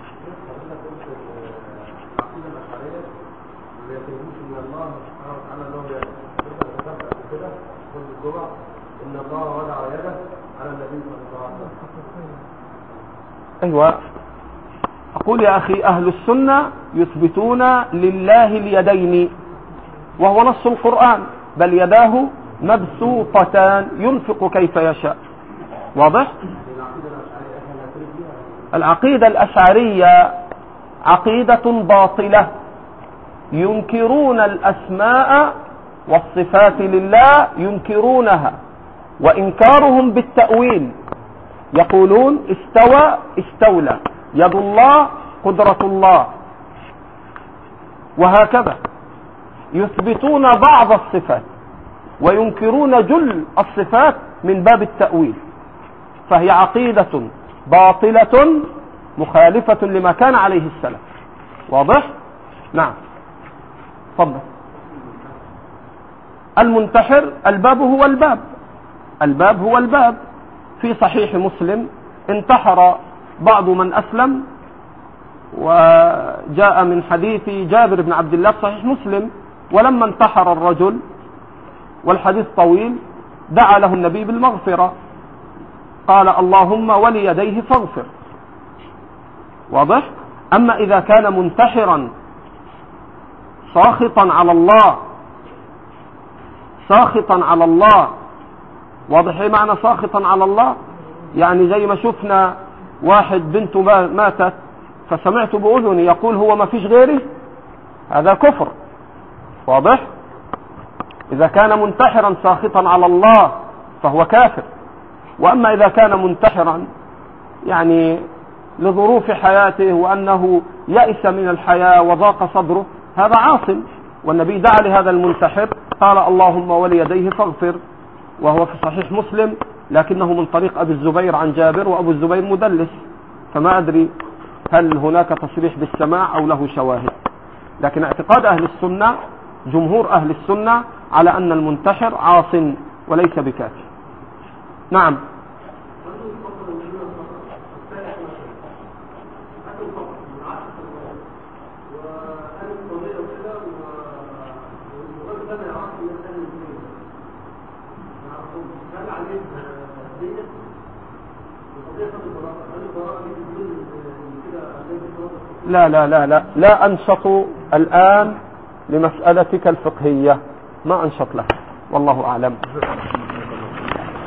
أيوة، أقول يا أخي أهل السنة يثبتون لله اليدين، وهو نص القرآن: بل يداه مبسوطتان ينفق كيف يشاء. واضح؟ العقيدة الأشعرية عقيدة باطلة، ينكرون الأسماء والصفات لله، ينكرونها، وإنكارهم بالتأويل، يقولون استوى استولى، يد الله قدرة الله، وهكذا. يثبتون بعض الصفات وينكرون جل الصفات من باب التأويل، فهي عقيدة باطلة مخالفة لما كان عليه السلف. واضح؟ نعم، تفضل. المنتحر الباب هو الباب الباب هو الباب في صحيح مسلم انتحر بعض من أسلم، وجاء من حديث جابر بن عبد الله صحيح مسلم: ولما انتحر الرجل والحديث طويل دعا له النبي بالمغفرة، قال: اللهم وليديه فاغفر. واضح؟ أما إذا كان منتحرا ساخطا على الله ساخطا على الله واضح ايه معنى ساخطا على الله؟ يعني زي ما شفنا واحد بنته ماتت فسمعت بأذني يقول هو ما فيش غيري، هذا كفر. واضح؟ إذا كان منتحرا ساخطا على الله فهو كافر. وأما إذا كان منتحرا يعني لظروف حياته وأنه يأس من الحياة وضاق صدره، هذا عاصم. والنبي دعا لهذا المنتحر قال: اللهم وليديه فاغفر، وهو في صحيح مسلم، لكنه من طريق أبي الزبير عن جابر، وأبو الزبير مدلس، فما أدري هل هناك تصريح بالسماع أو له شواهد. لكن اعتقاد أهل السنة، جمهور أهل السنة، على أن المنتحر عاص وليس بكافر. نعم. لا لا لا لا لا أنشط الآن لمسألتك الفقهية، ما أنشط لها، والله أعلم.